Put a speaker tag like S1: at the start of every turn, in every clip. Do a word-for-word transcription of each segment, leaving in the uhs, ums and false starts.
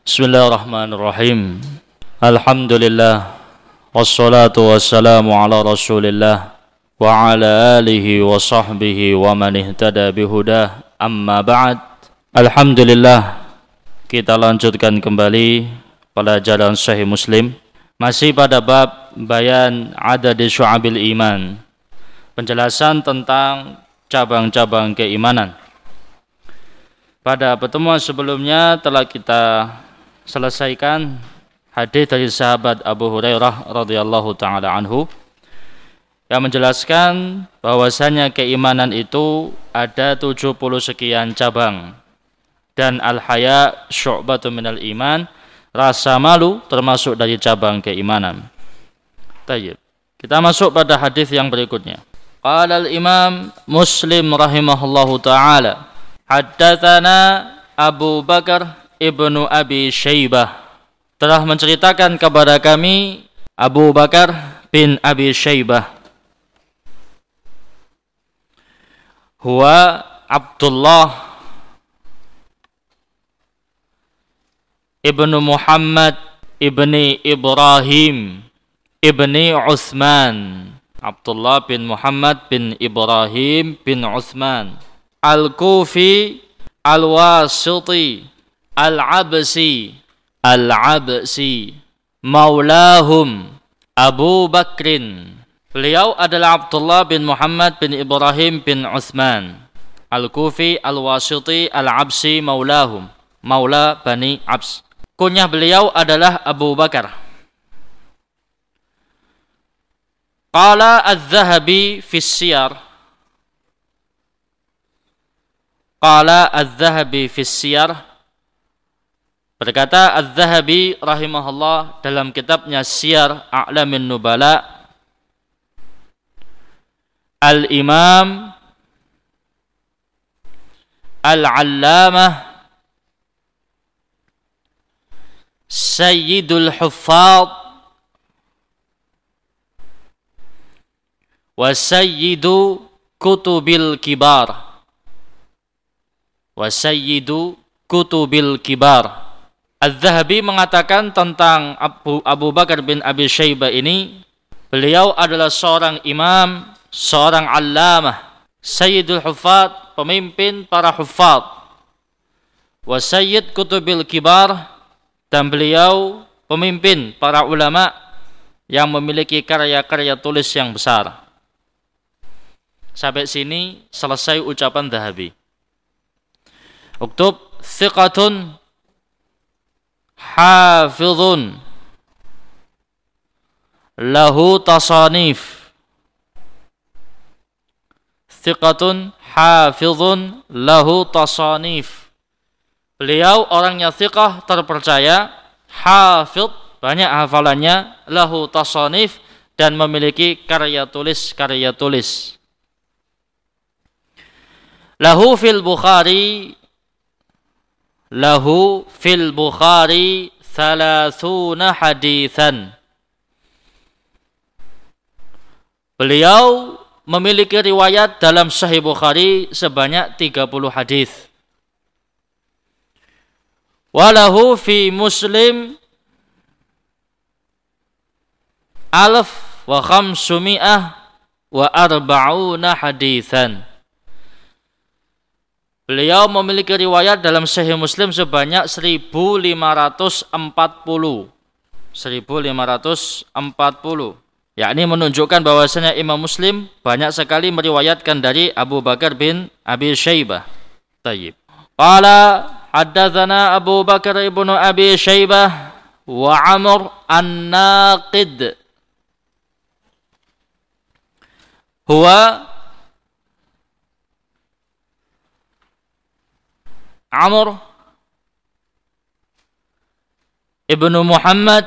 S1: Bismillahirrahmanirrahim. Alhamdulillah. Wassalatu wassalamu ala rasulillah wa ala alihi wa sahbihi wa man ihtada bihudah. Amma ba'd. Alhamdulillah, kita lanjutkan kembali pelajaran Sahih Muslim. Masih pada bab bayan adad syu'abil iman, penjelasan tentang cabang-cabang keimanan. Pada pertemuan sebelumnya telah kita selesaikan hadis dari sahabat Abu Hurairah radhiyallahu taala anhu yang menjelaskan bahwasanya keimanan itu ada tujuh puluh sekian cabang, dan al-haya syu'batun minal iman, rasa malu termasuk dari cabang keimanan. Baik, kita masuk pada hadis yang berikutnya. Qala al-Imam Muslim rahimahullahu taala, haddatsana Abu Bakar ibnu Abi Syaibah, telah menceritakan kepada kami Abu Bakar bin Abi Syaibah. Huwa Abdullah ibnu Muhammad ibni Ibrahim ibni Utsman. Abdullah bin Muhammad bin Ibrahim bin Utsman Al-Kufi Al-Wasiti Al-Absi Al-Absi Maulahum Abu Bakrin. Beliau adalah Abdullah bin Muhammad bin Ibrahim bin Utsman Al-Kufi Al-Wasiti Al-Absi Maulahum, Maula Bani Abs. Kunyah beliau adalah Abu Bakar. Qala Az-Zahabi fi Siyar, Qala Az-Zahabi fi Siyar, berkata Az-Zahabi rahimahullah dalam kitabnya Siyar A'lamin Nubala, Al-Imam Al-Allamah Sayyidul Huffaz wa sayyidu kutubil kibar wa sayyidu kutubil kibar. Az-Zahabi mengatakan tentang Abu, Abu Bakar bin Abi Syaibah ini, beliau adalah seorang imam, seorang allamah, sayyidul huffaz, pemimpin para huffaz, wa sayyid kutubil kibar, dan beliau pemimpin para ulama yang memiliki karya-karya tulis yang besar. Sampai sini selesai ucapan Zahabi. Uktub thiqatun hafizun lahu tasanif. Thiqatun hafizun lahu tasanif. Beliau orangnya thiqah, terpercaya, hafidh, banyak hafalannya, lahu tasanif, dan memiliki karya tulis karya tulis. Lahu fil Bukhari Lahu fil Bukhari thalathuna hadithan. Beliau memiliki riwayat dalam Sahih Bukhari sebanyak tiga puluh hadis. Walahu fi Muslim alf wa khamsumi'ah wa arba'una hadithan. Beliau memiliki riwayat dalam Sahih Muslim sebanyak seribu lima ratus empat puluh. seribu lima ratus empat puluh. Yakni menunjukkan bahwasanya Imam Muslim banyak sekali meriwayatkan dari Abu Bakar bin Abi Syaibah. Tayyib. Qala haddatsana Abu Bakar ibnu Abi Syaibah wa Amr an-Naqid. Huwa Amr ibnu Muhammad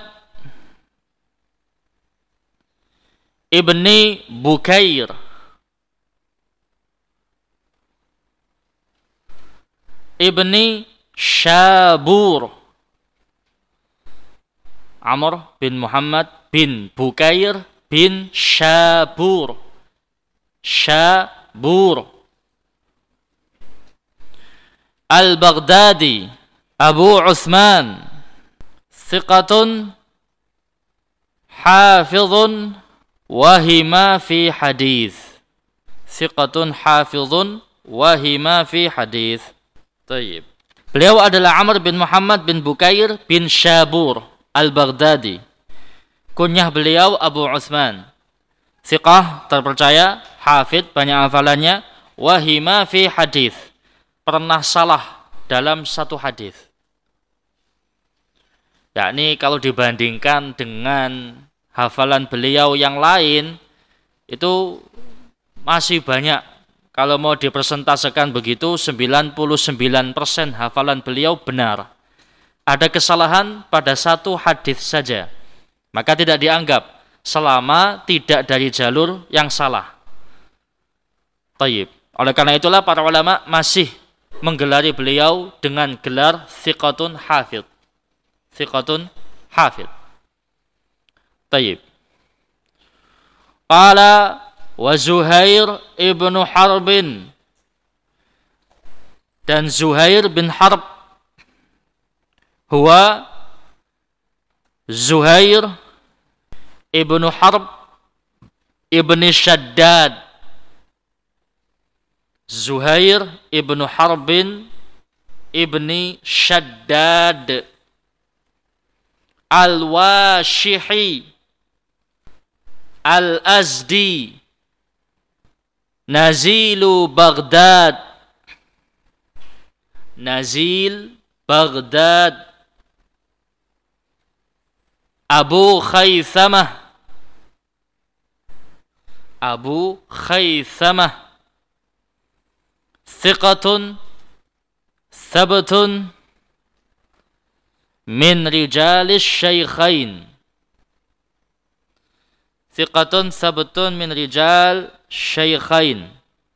S1: ibni Bukair ibni Syabur. Amr bin Muhammad bin Bukair bin Syabur. Syabur. Al-Baghdadi Abu Uthman thiqatun hafizun wahima fi hadith. Thiqatun hafizun wahima fi hadith. Tayyib. Beliau adalah Amr bin Muhammad bin Bukair bin Syabur al-Baghdadi. Kunyah beliau Abu Utsman. Thiqah, terpercaya, hafid, banyak hafalannya, wahima fi hadith, pernah salah dalam satu hadis. Yakni kalau dibandingkan dengan hafalan beliau yang lain, itu masih banyak. Kalau mau dipresentasekan begitu, sembilan puluh sembilan persen hafalan beliau benar. Ada kesalahan pada satu hadis saja, maka tidak dianggap selama tidak dari jalur yang salah. Tayyib. Oleh karena itulah para ulama masih menggelari beliau dengan gelar thiqatun hafid. Thiqatun hafid. Tayyib. Qala wa Zuhair ibnu Harbin, dan Zuhair bin Harb, huwa Zuhair ibnu Harb ibni Shaddad. Zuhair ibnu Harbin ibni Shaddad al-Washihi al-Azdi Nazilu Baghdad. Nazil Baghdad. Abu Khaythamah. Abu Khaythamah. Thiqatun Thabtun min rijalis syaykhain. Thiqatun Thabtun min rijal syaykhain.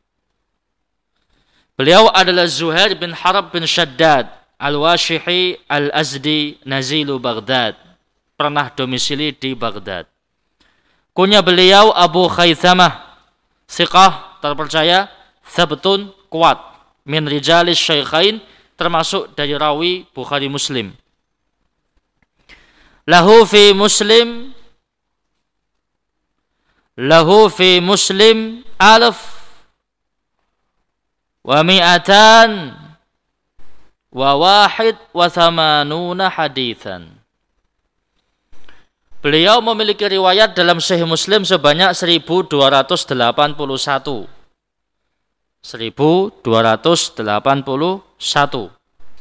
S1: Beliau adalah Zuhair bin Harb bin Shaddad al-Washihi al-Azdi Nazilu Baghdad, pernah domisili di Baghdad. Kunya beliau Abu Khaythamah, thiqah, terpercaya, thabtun, kuat, min rijalis syaykhain, termasuk dari rawi Bukhari Muslim. Lahu fi Muslim Lahu fi Muslim alf wa mi'atan wa wahid wa thamanuna hadithan. Beliau memiliki riwayat dalam Sahih Muslim sebanyak seribu dua ratus delapan puluh satu. seribu dua ratus delapan puluh satu.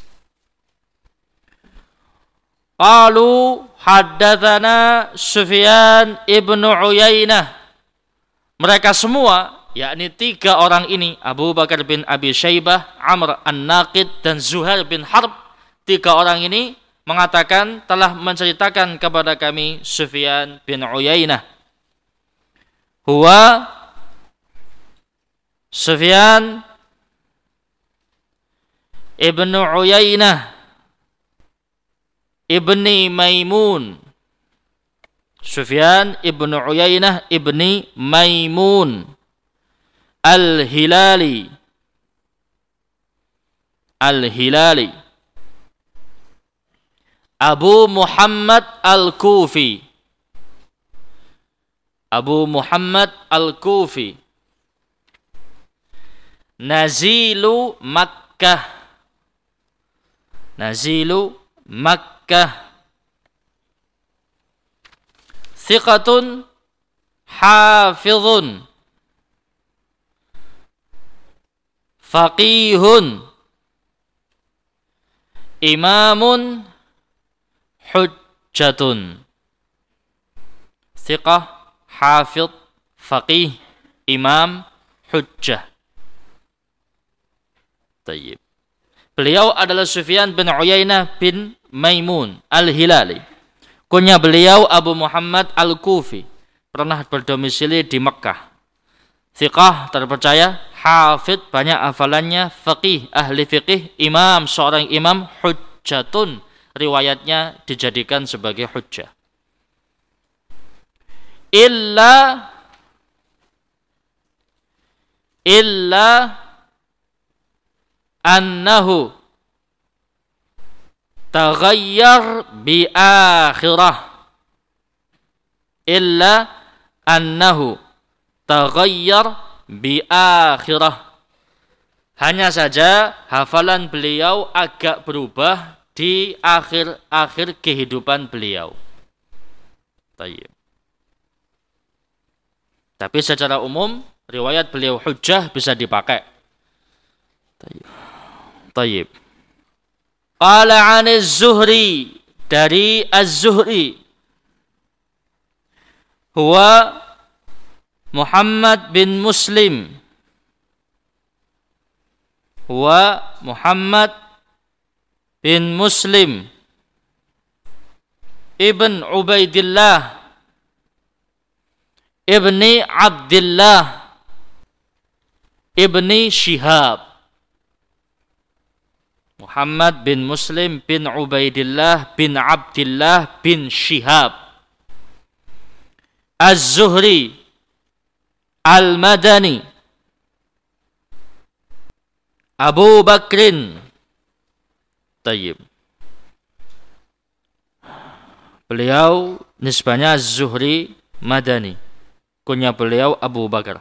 S1: Qalu haddatsana Sufyan ibnu Uyainah. Mereka semua, yakni tiga orang ini, Abu Bakar bin Abi Syaibah, Amr an-Naqid, dan Zuhair bin Harb, tiga orang ini mengatakan telah menceritakan kepada kami Sufyan bin Uyainah. Huwa Sufyan ibnu Uyainah ibni Maimun. Sufyan ibnu Uyainah ibni Maimun al-Hilali. Al-Hilali. Abu Muhammad al-Kufi. Abu Muhammad al-Kufi. Nazilu Makkah. Nazilu Makkah. Thiqatun hafizun faqihun imamun hujjatun. Thiqah, hafidh, faqih, imam, hujjah. Tayyib. Beliau adalah Sufyan bin Uyainah bin Maimun al-Hilali. Kunya beliau Abu Muhammad al-Kufi, pernah berdomisili di Mekkah. Thiqah, terpercaya, hafid, banyak hafalannya, faqih, ahli fiqih, imam, seorang imam, hujjatun, riwayatnya dijadikan sebagai hujjah. Illa illa annahu taghayyar bi akhirah illa annahu taghayyar bi akhirah. Hanya saja hafalan beliau agak berubah di akhir-akhir kehidupan beliau. Tayyib. Tapi secara umum riwayat beliau hujjah bisa dipakai. Tayyib. Tayyib. Qala 'an az-Zuhri, dari az-Zuhri, huwa Muhammad bin Muslim, huwa Muhammad bin Muslim ibn Ubaidillah ibni Abdillah ibni Shihab. Muhammad bin Muslim bin Ubaidillah bin Abdillah bin Shihab Az-Zuhri Al-Madani Abu Bakrin. Tayyib. Beliau nisbahnya Az-Zuhri Madani, kunya beliau Abu Bakar.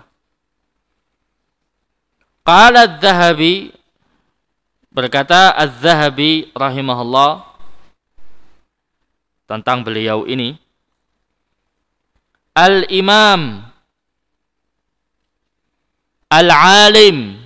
S1: Qala Az-Zahabi, berkata Az-Zahabi rahimahullah tentang beliau ini, Al-Imam Al-Alim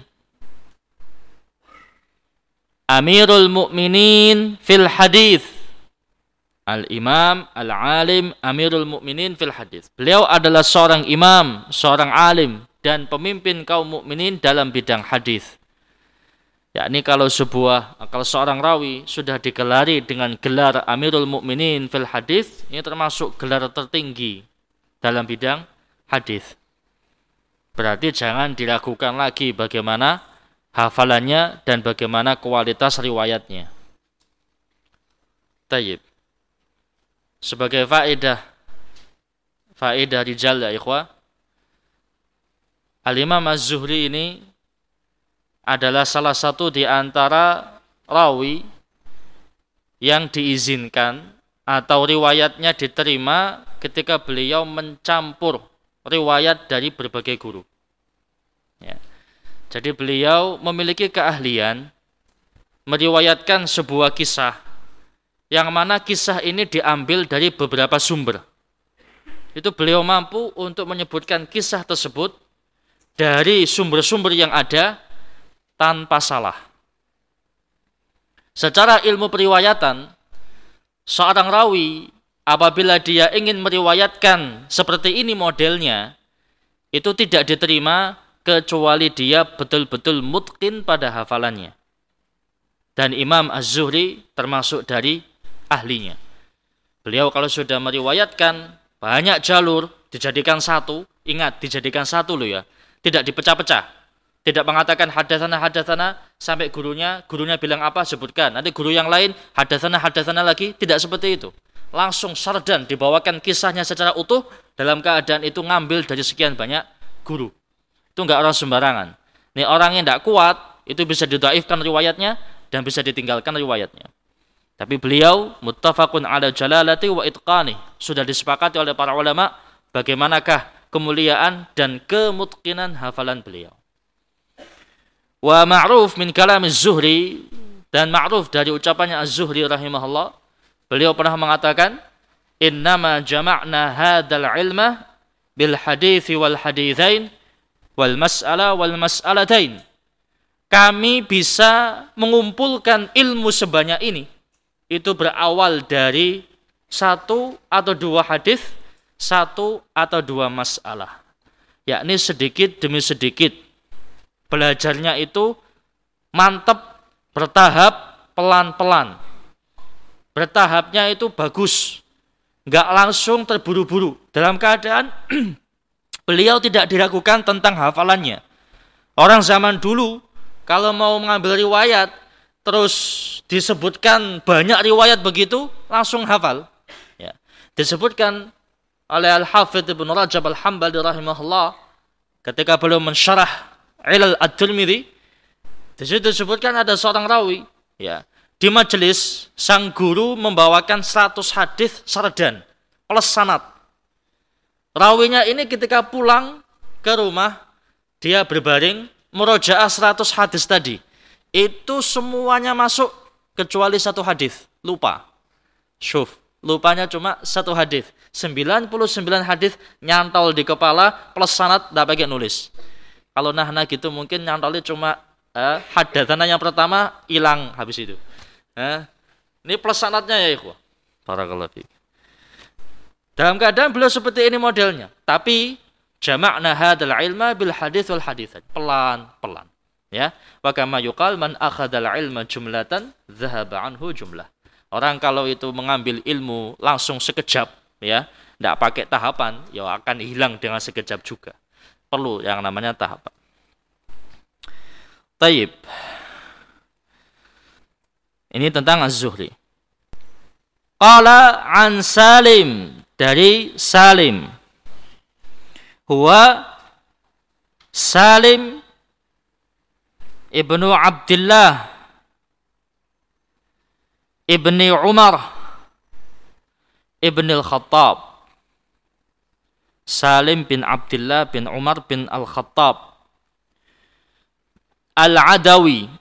S1: Amirul Mu'minin fil Hadis. Al-Imam Al-Alim Amirul Mu'minin fil Hadis. Beliau adalah seorang imam, seorang alim dan pemimpin kaum mukminin dalam bidang hadis. Yakni kalau sebuah kalau seorang rawi sudah digelari dengan gelar Amirul Mu'minin fil Hadis, ini termasuk gelar tertinggi dalam bidang hadis. Berarti jangan diragukan lagi bagaimana hafalannya dan bagaimana kualitas riwayatnya. Tayyib. Sebagai faedah faedah rijal ya ikhwah, Al-Imam Az-Zuhri ini adalah salah satu di antara rawi yang diizinkan atau riwayatnya diterima ketika beliau mencampur riwayat dari berbagai guru. Ya. Jadi beliau memiliki keahlian meriwayatkan sebuah kisah yang mana kisah ini diambil dari beberapa sumber. Itu beliau mampu untuk menyebutkan kisah tersebut dari sumber-sumber yang ada tanpa salah. Secara ilmu periwayatan, seorang rawi apabila dia ingin meriwayatkan seperti ini modelnya, itu tidak diterima kecuali dia betul-betul mutqin pada hafalannya. Dan Imam Az-Zuhri termasuk dari ahlinya. Beliau kalau sudah meriwayatkan banyak jalur dijadikan satu, ingat dijadikan satu loh ya, tidak dipecah-pecah. Tidak mengatakan hadatsana hadatsana sampai gurunya, gurunya bilang apa sebutkan. Nanti guru yang lain hadatsana hadatsana lagi, tidak seperti itu. Langsung sardan dibawakan kisahnya secara utuh dalam keadaan itu ngambil dari sekian banyak guru. Itu enggak orang sembarangan. Nih orang yang tidak kuat itu bisa didhaifkan riwayatnya dan bisa ditinggalkan riwayatnya. Tapi beliau muttafaqun ala jalalati wa itqani, sudah disepakati oleh para ulama bagaimanakah kemuliaan dan kemutqinan hafalan beliau. Wa ma'ruf min kalam Az-Zuhri, dan ma'ruf dari ucapannya Az-Zuhri rahimahullah, beliau pernah mengatakan, innama jama'na hadzal ilma bil hadithi wal haditsain wal mas'ala wal mas'alatain. Kami bisa mengumpulkan ilmu sebanyak ini itu berawal dari satu atau dua hadis, satu atau dua masalah. Yakni sedikit demi sedikit. Belajarnya itu mantap, bertahap, pelan-pelan. Bertahapnya itu bagus. Enggak langsung terburu-buru. Dalam keadaan beliau tidak diragukan tentang hafalannya. Orang zaman dulu kalau mau mengambil riwayat terus disebutkan banyak riwayat begitu, langsung hafal. Ya. Disebutkan oleh Al-Hafidh Ibn Rajab Al-Hambali rahimahullah ketika beliau mensyarah Ilal At-Tirmidzi, di situ disebutkan ada seorang rawi, ya, Di majelis, sang guru membawakan seratus hadis sardan plus sanad. Rawinya ini ketika pulang ke rumah, dia berbaring, murojaah seratus hadis tadi. Itu semuanya masuk kecuali satu hadis, lupa. Syuf, lupanya cuma satu hadis. sembilan puluh sembilan hadis nyantol di kepala plus sanad, tidak pakai nulis. Kalau nah-nah gitu mungkin nyantolnya cuma eh, hadatana yang pertama hilang habis itu. Eh, ini plus sanadnya ya ikhwah. Barakallahu fiik. Dalam keadaan beliau seperti ini modelnya, tapi jama'na hadzal ilma bil hadits wal haditsat. Pelan-pelan, ya. Wa kama yuqal man akhadzal ilma jumlatan dzahaba anhu jumlah. Orang kalau itu mengambil ilmu langsung sekejap, ya, enggak pakai tahapan, ya akan hilang dengan sekejap juga. Perlu yang namanya tahapan. Taib. Ini tentang Az-Zuhri. Qala an Salim, dari Salim. Huwa Salim ibnu Abdullah ibni Umar ibni Al-Khattab. Salim bin Abdullah bin Umar bin Al-Khattab Al-Adawi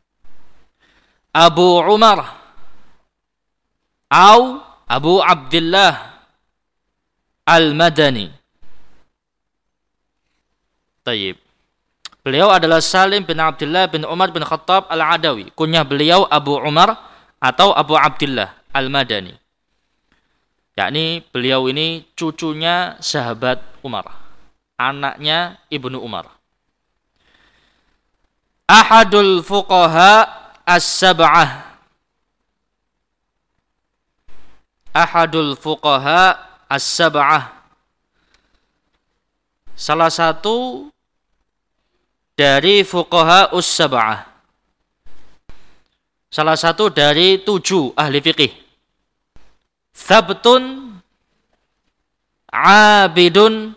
S1: Abu Umar atau Abu Abdullah Al-Madani. Tayyib. Beliau adalah Salim bin Abdullah bin Umar bin Khattab Al-Adawi. Kunyah beliau Abu Umar atau Abu Abdullah Al-Madani. Yakni beliau ini cucunya sahabat Umar, anaknya Ibnu Umar. Ahadul fuqaha as-sab'ah. Ahadul fuqaha as-sab'ah. Salah satu dari fuqaha us-sab'ah. Salah satu dari tujuh ahli fiqih. Thabtun abidun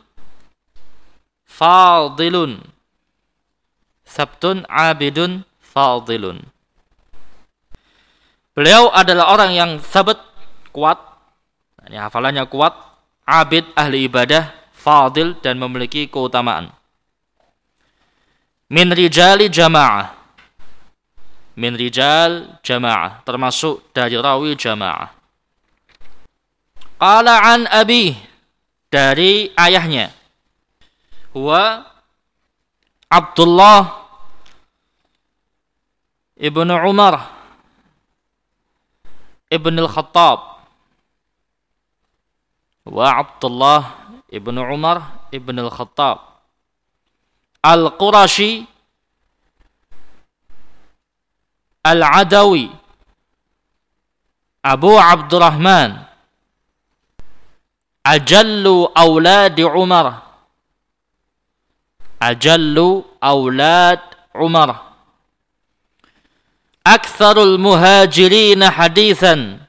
S1: fadilun. Thabtun abidun fadilun. Beliau adalah orang yang thabat, kuat, ini hafalannya kuat, abid, ahli ibadah, fadil, dan memiliki keutamaan. Min rijali jama'ah. Min rijal jama'ah, termasuk dari rawi jama'ah. Qala an abi, dari ayahnya. Huwa Abdullah ibnu Umar ibn al-Khattab. Wa Abdullah ibn Umar ibn al-Khattab Al-Qurashi Al-Adawi Abu Abdurrahman Ajallu awladi Umar. Ajallu awlad Umar. Aktsarul muhajirin haditsan.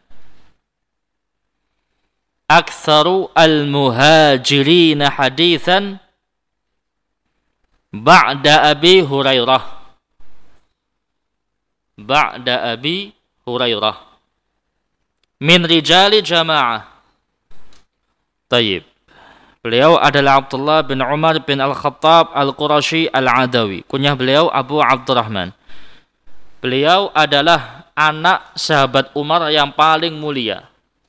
S1: Aktsaru al-muhajirin haditsan ba'da Abi Hurairah. Ba'da Abi Hurairah. Min rijali jama'ah. Tayyib. Beliau adalah Abdullah bin Umar bin Al-Khattab Al-Qurashi Al-Adawi. Kunyah beliau Abu Abdurrahman. Beliau adalah anak sahabat Umar yang paling mulia.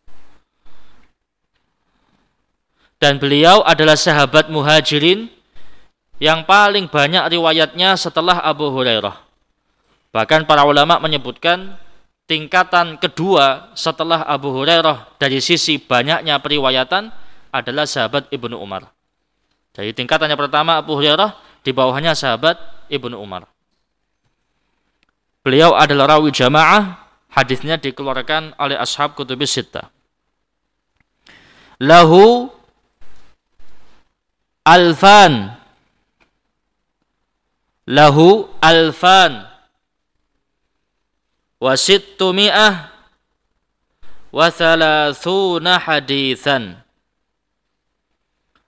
S1: Dan beliau adalah sahabat muhajirin yang paling banyak riwayatnya setelah Abu Hurairah. Bahkan para ulama menyebutkan tingkatan kedua setelah Abu Hurairah dari sisi banyaknya periwayatan adalah sahabat Ibnu Umar. Jadi tingkatannya pertama Abu Hurairah, di bawahnya sahabat Ibnu Umar. Beliau adalah rawi jamaah, hadisnya dikeluarkan oleh ashab kutubis sittah. Lahu alfan. Lahu alfan wa sittumi'ah wa thalathuna hadithan.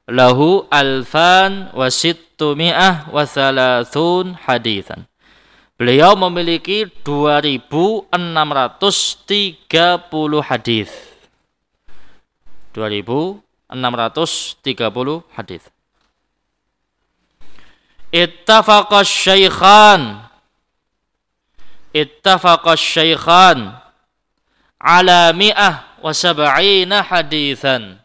S1: Lahu alfan wa sittumi'ah wa thalathun hadithan. Beliau memiliki dua ribu enam ratus tiga puluh hadis. dua ribu enam ratus tiga puluh hadis. Ittafaqa syaikhan Ittafaqa syaikhan ala mi'ah wa sab'ina hadithan.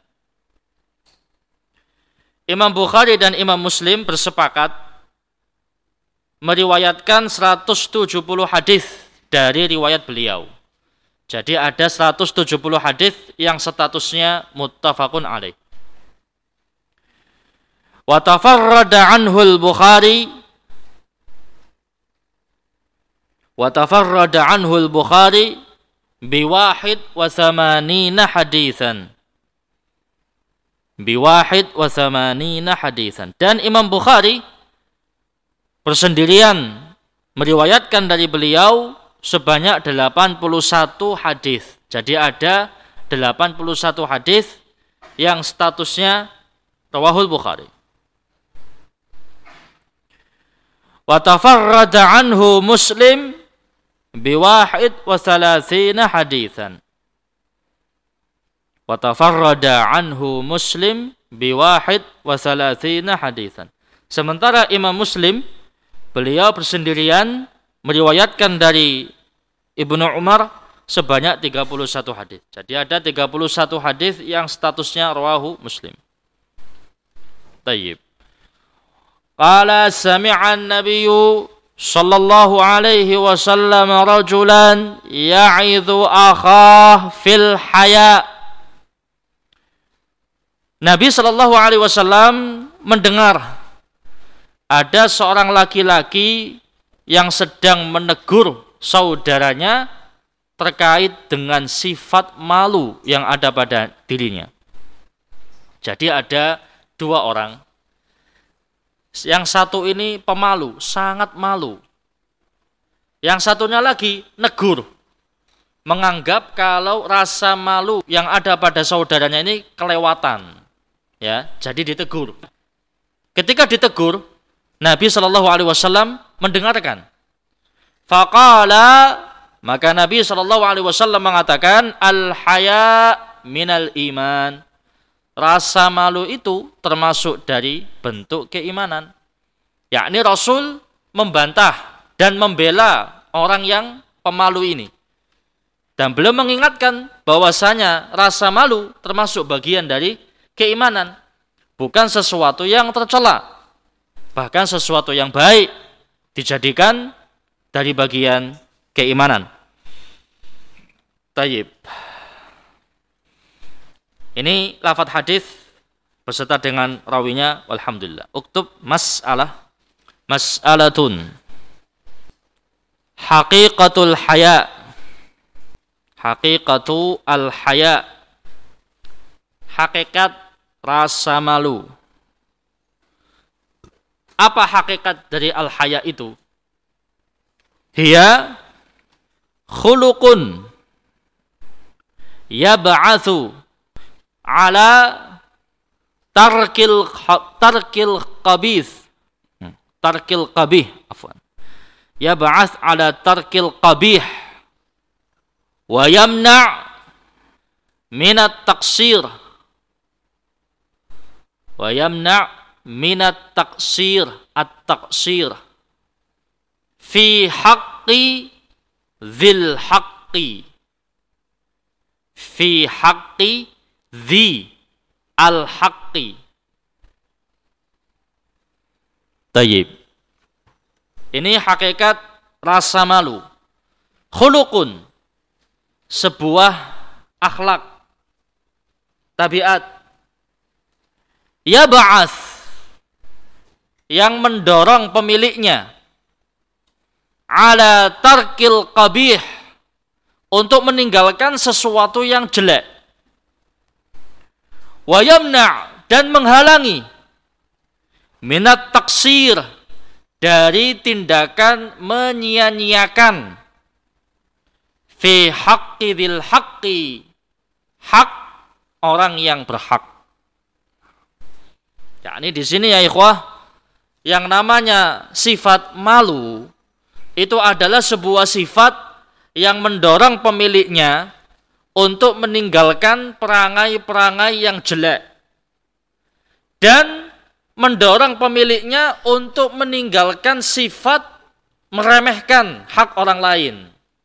S1: Imam Bukhari dan Imam Muslim bersepakat meriwayatkan seratus tujuh puluh hadis dari riwayat beliau. Jadi ada seratus tujuh puluh hadis yang statusnya muttafaqun alaih. Wa tafarrada anhu al-Bukhari wa tafarrada anhu al-Bukhari biwahid wa thamanina hadithan. Biwahid wa thamanina hadithan. Dan Imam Bukhari bersendirian meriwayatkan dari beliau sebanyak delapan puluh satu hadis. Jadi ada delapan puluh satu hadis yang statusnya rawahul Bukhari. Wa tafarrada anhu Muslim biwahid wa thalathina hadithan. Wa tafarrada anhu Muslim biwahid wa thalathina hadithan. Sementara Imam Muslim beliau bersendirian meriwayatkan dari Ibnu Umar sebanyak tiga puluh satu hadis. Jadi ada tiga puluh satu hadis yang statusnya rawahu Muslim. Tayyib. Qala sami'a an-nabiyyu sallallahu alaihi wasallam rajulan ya'idhu akhah fil haya. Nabi sallallahu alaihi wasallam mendengar ada seorang laki-laki yang sedang menegur saudaranya terkait dengan sifat malu yang ada pada dirinya. Jadi ada dua orang. Yang satu ini pemalu, sangat malu. Yang satunya lagi negur, menganggap kalau rasa malu yang ada pada saudaranya ini kelewatan. Ya, jadi ditegur. Ketika ditegur, Nabi shallallahu alaihi wasallam mendengarkan. Faqala, maka Nabi shallallahu alaihi wasallam mengatakan, al-haya minal iman. Rasa malu itu termasuk dari bentuk keimanan. Yakni Rasul membantah dan membela orang yang pemalu ini. Dan beliau mengingatkan bahwasanya rasa malu termasuk bagian dari keimanan. Bukan sesuatu yang tercela. Bahkan sesuatu yang baik dijadikan dari bagian keimanan. Tayyib. Ini lafadz hadis beserta dengan rawinya, walhamdulillah. Uktub mas'alah, mas'alatun haqiqatul haya, haqiqatu al haya, hakikat rasa malu. Apa hakikat dari al haya itu? Hiya khuluqun yab'atsu ala tarkil tarkil qabith, tarkil qabih, afwan, yab'ats ala tarkil qabih wa yamna' minat taqsir, wa yamna' minat taqsir, at-taqsir fi haqqi dzil haqqi, fi haqqi dzi al-haqqi. Tayyib. Ini hakikat rasa malu. Khuluqun, sebuah akhlak, tabiat. Yab'ats, yang mendorong pemiliknya ala tarkil qabih, untuk meninggalkan sesuatu yang jelek. Wa yamna', dan menghalangi minat taksir, dari tindakan menyia-nyiakan fi haqqi dzil haqqi, hak orang yang berhak. Ya, ini di sini ya ikhwah, yang namanya sifat malu itu adalah sebuah sifat yang mendorong pemiliknya untuk meninggalkan perangai-perangai yang jelek dan mendorong pemiliknya untuk meninggalkan sifat meremehkan hak orang lain.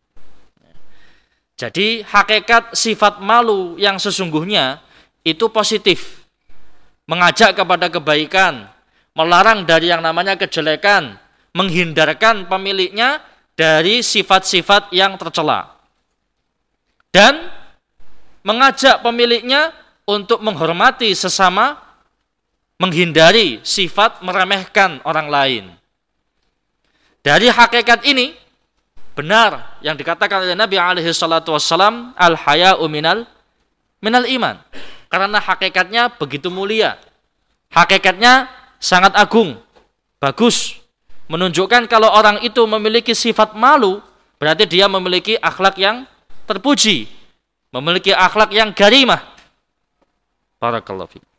S1: Jadi hakikat sifat malu yang sesungguhnya itu positif, mengajak kepada kebaikan, melarang dari yang namanya kejelekan, menghindarkan pemiliknya dari sifat-sifat yang tercela, dan mengajak pemiliknya untuk menghormati sesama, menghindari sifat meremehkan orang lain. Dari hakikat ini benar yang dikatakan oleh Nabi alaihi salatu wassalam, al-haya'u minal minal iman. Karena hakikatnya begitu mulia. Hakikatnya sangat agung, bagus. Menunjukkan kalau orang itu memiliki sifat malu, berarti dia memiliki akhlak yang terpuji, memiliki akhlak yang garimah. Barakallahu fiik.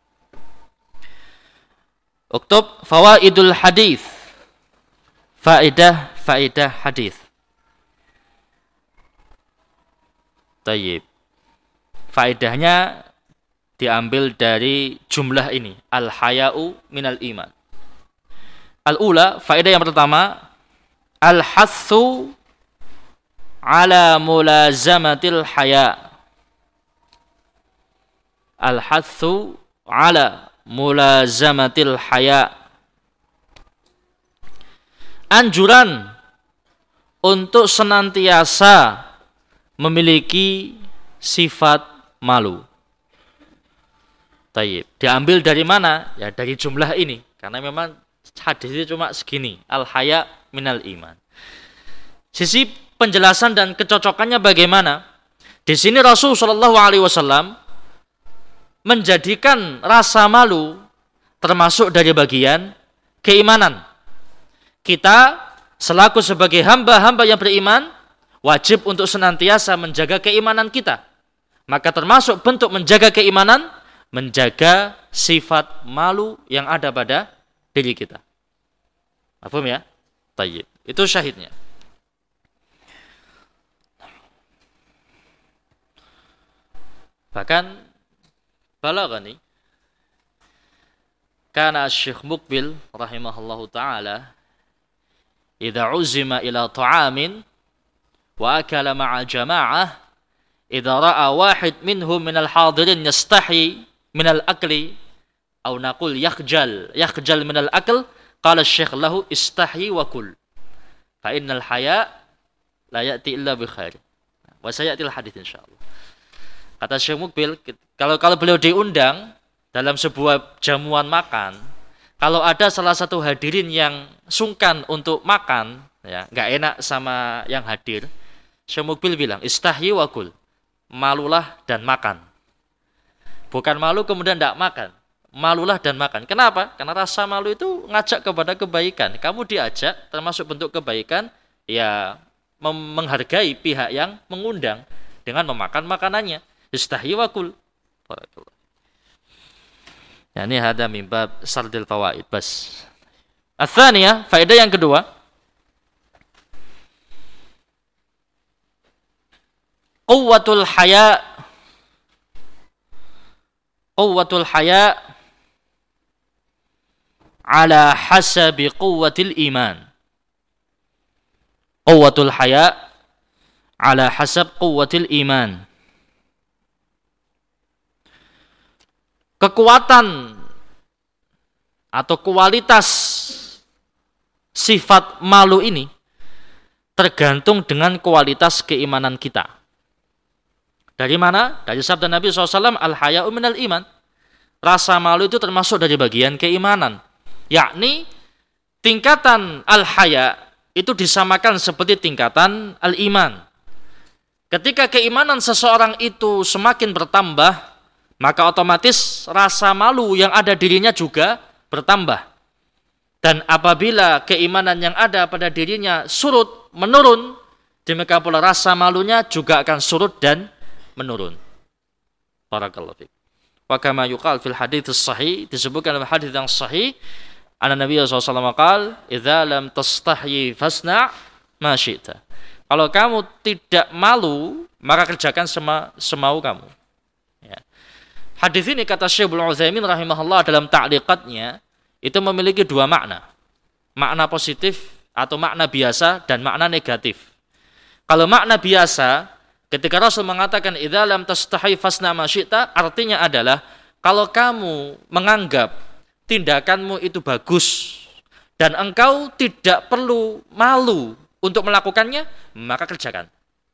S1: Uktub fawaidul hadis. Faedah faedah hadis. Tayyib. Faedahnya diambil dari jumlah ini, al-haya'u minal iman. Al-ula, faedah yang pertama, al-hathu ala mulazamatil haya. Al-hathu ala mulazamatil haya. Anjuran untuk senantiasa memiliki sifat malu. Tayyib. Diambil dari mana? Ya dari jumlah ini. Karena memang hadis itu cuma segini. Al-haya minal iman. Sisi penjelasan dan kecocokannya bagaimana? Di sini Rasul Shallallahu Alaihi Wasallam menjadikan rasa malu termasuk dari bagian keimanan. Kita selaku sebagai hamba-hamba yang beriman wajib untuk senantiasa menjaga keimanan kita. Maka termasuk bentuk menjaga keimanan, menjaga sifat malu yang ada pada diri kita. Paham ya? Tayyib. Itu syahidnya. Bahkan balaghani kana Syekh Muqbil rahimahullahu taala idza uzima ila ta'amin wa akala ma'a jama'ah idza ra'a wahid minhum minal hadirin yastahi minal akli aw naqul yakhjal yakhjal minal akl qala Syekh lahu istahi wa kul fa innal haya la ya'ti illa bi khair wa sayatil hadits insyaallah. Kata Syekh Muqbil, kalau kalau beliau diundang dalam sebuah jamuan makan, kalau ada salah satu hadirin yang sungkan untuk makan, ya, nggak enak sama yang hadir, Syekh Muqbil bilang, istahyi wa kul, malulah dan makan. Bukan malu kemudian tidak makan, malulah dan makan. Kenapa? Karena rasa malu itu ngajak kepada kebaikan. Kamu diajak, termasuk bentuk kebaikan, ya menghargai pihak yang mengundang dengan memakan makanannya. Istahyi wa kul. Ya, ini ada min bab sardil fawaid bas. Ats-tsaniyah, faedah yang kedua. Quwwatul haya. Quwwatul haya ala hasabi quwwatil iman. Quwwatul haya ala hasab quwwatil iman. Kekuatan atau kualitas sifat malu ini tergantung dengan kualitas keimanan kita. Dari mana? Dari sabda Nabi shallallahu alaihi wasallam, al-haya'u minal iman. Rasa malu itu termasuk dari bagian keimanan. Yakni tingkatan al-haya itu disamakan seperti tingkatan al-iman. Ketika keimanan seseorang itu semakin bertambah, maka otomatis rasa malu yang ada dirinya juga bertambah. Dan apabila keimanan yang ada pada dirinya surut, menurun, demikian pula rasa malunya juga akan surut dan menurun. Barakallahu fiik. Wa kama yuqal fil hadits sahih, disebutkan dalam hadis yang sahih, Anna Nabi sallallahu alaihi wasallam qaal, "Idza lam tastahyi fasna' ma syi'ta." Kalau kamu tidak malu, maka kerjakan sema, semau kamu. Ya. Hadis ini kata Syekh Ibnu Utsaimin rahimahullah dalam ta'liqatnya itu memiliki dua makna. Makna positif atau makna biasa dan makna negatif. Kalau makna biasa, ketika Rasul mengatakan idza lam tastahi fasna ma syi'ta, artinya adalah kalau kamu menganggap tindakanmu itu bagus dan engkau tidak perlu malu untuk melakukannya, maka kerjakan.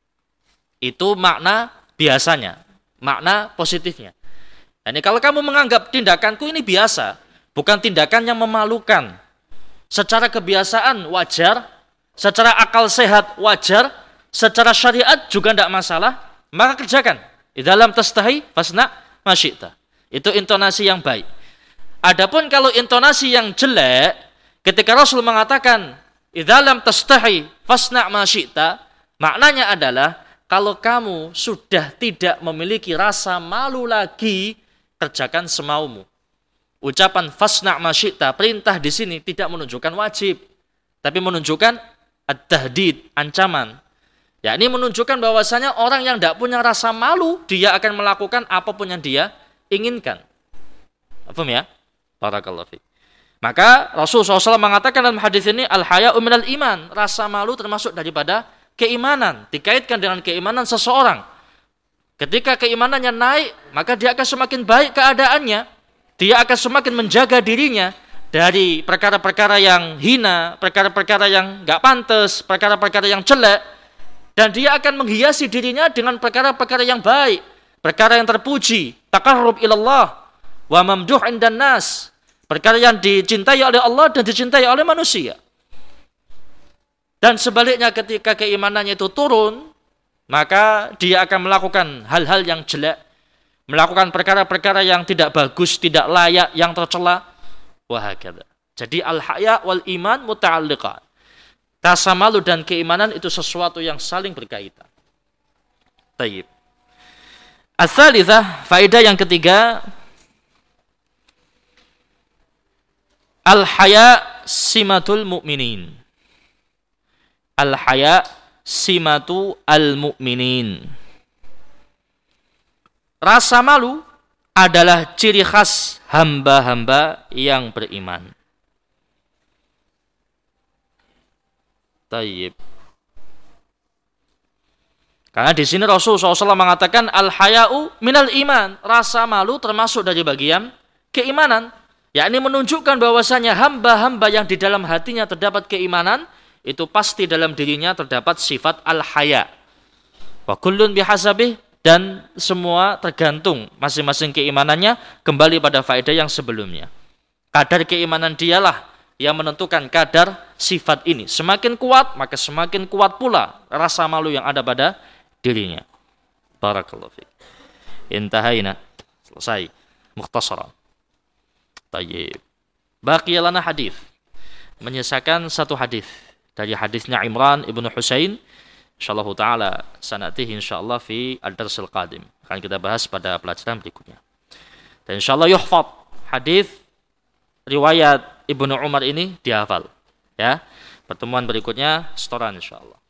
S1: Itu makna biasanya, makna positifnya. Jadi kalau kamu menganggap tindakanku ini biasa, bukan tindakan yang memalukan, secara kebiasaan wajar, secara akal sehat wajar, secara syariat juga tidak masalah, maka kerjakan. Idza lam tastahi fasna ma syi'ta. Itu intonasi yang baik. Adapun kalau intonasi yang jelek, ketika Rasul mengatakan idza lam tastahi fasna ma syi'ta, maknanya adalah kalau kamu sudah tidak memiliki rasa malu lagi, kerjakan semaumu. Ucapan fasna ma syi'ta, perintah di sini tidak menunjukkan wajib, tapi menunjukkan ad-tahdid, ancaman. Ya, ini menunjukkan bahwasanya orang yang tidak punya rasa malu, dia akan melakukan apapun yang dia inginkan. Paham ya? Barakallahu fiik. Maka Rasulullah shallallahu alaihi wasallam mengatakan dalam hadis ini, al-haya'u minal iman, rasa malu termasuk daripada keimanan, dikaitkan dengan keimanan seseorang. Ketika keimanannya naik, maka dia akan semakin baik keadaannya, dia akan semakin menjaga dirinya dari perkara-perkara yang hina, perkara-perkara yang enggak pantas, perkara-perkara yang jelek, dan dia akan menghiasi dirinya dengan perkara-perkara yang baik, perkara yang terpuji, taqarrub ilallah wa mamduh indan nas, perkara yang dicintai oleh Allah dan dicintai oleh manusia. Dan sebaliknya ketika keimanannya itu turun, maka dia akan melakukan hal-hal yang jelek, melakukan perkara-perkara yang tidak bagus, tidak layak, yang tercela, wahakadha. Jadi al-haya wal iman muta'alliqan. Rasa malu dan keimanan itu sesuatu yang saling berkaitan. Tayyib. Ats-tsalitsah, faedah yang ketiga, al-haya simatul mu'minin. Al-haya simatu al-mu'minin. Rasa malu adalah ciri khas hamba-hamba yang beriman. Tayyib. Karena di sini Rasulullah shallallahu alaihi wasallam mengatakan al-haya'u minal iman, rasa malu termasuk dari bagian keimanan. Yakni menunjukkan bahwasanya hamba-hamba yang di dalam hatinya terdapat keimanan, itu pasti dalam dirinya terdapat sifat al-haya. Wa kullun bihasabih, dan semua tergantung masing-masing keimanannya kembali pada faedah yang sebelumnya. Kadar keimanan dialah yang menentukan kadar sifat ini. Semakin kuat, maka semakin kuat pula rasa malu yang ada pada dirinya. Barakallahu fiik. Intahaina. Selesai. Mukhtasaran. Tayyib. Baqiya lana hadis. Menyisakan satu hadis dari hadisnya Imran ibnu Husain. Insyaallah taala sanatihi insyaallah fi ad-darsil qadim. Akan kita bahas pada pelajaran berikutnya. Dan insyaallah yuhfaz hadis riwayat Ibnu Umar ini dihafal. Ya. Pertemuan berikutnya setoran insyaallah.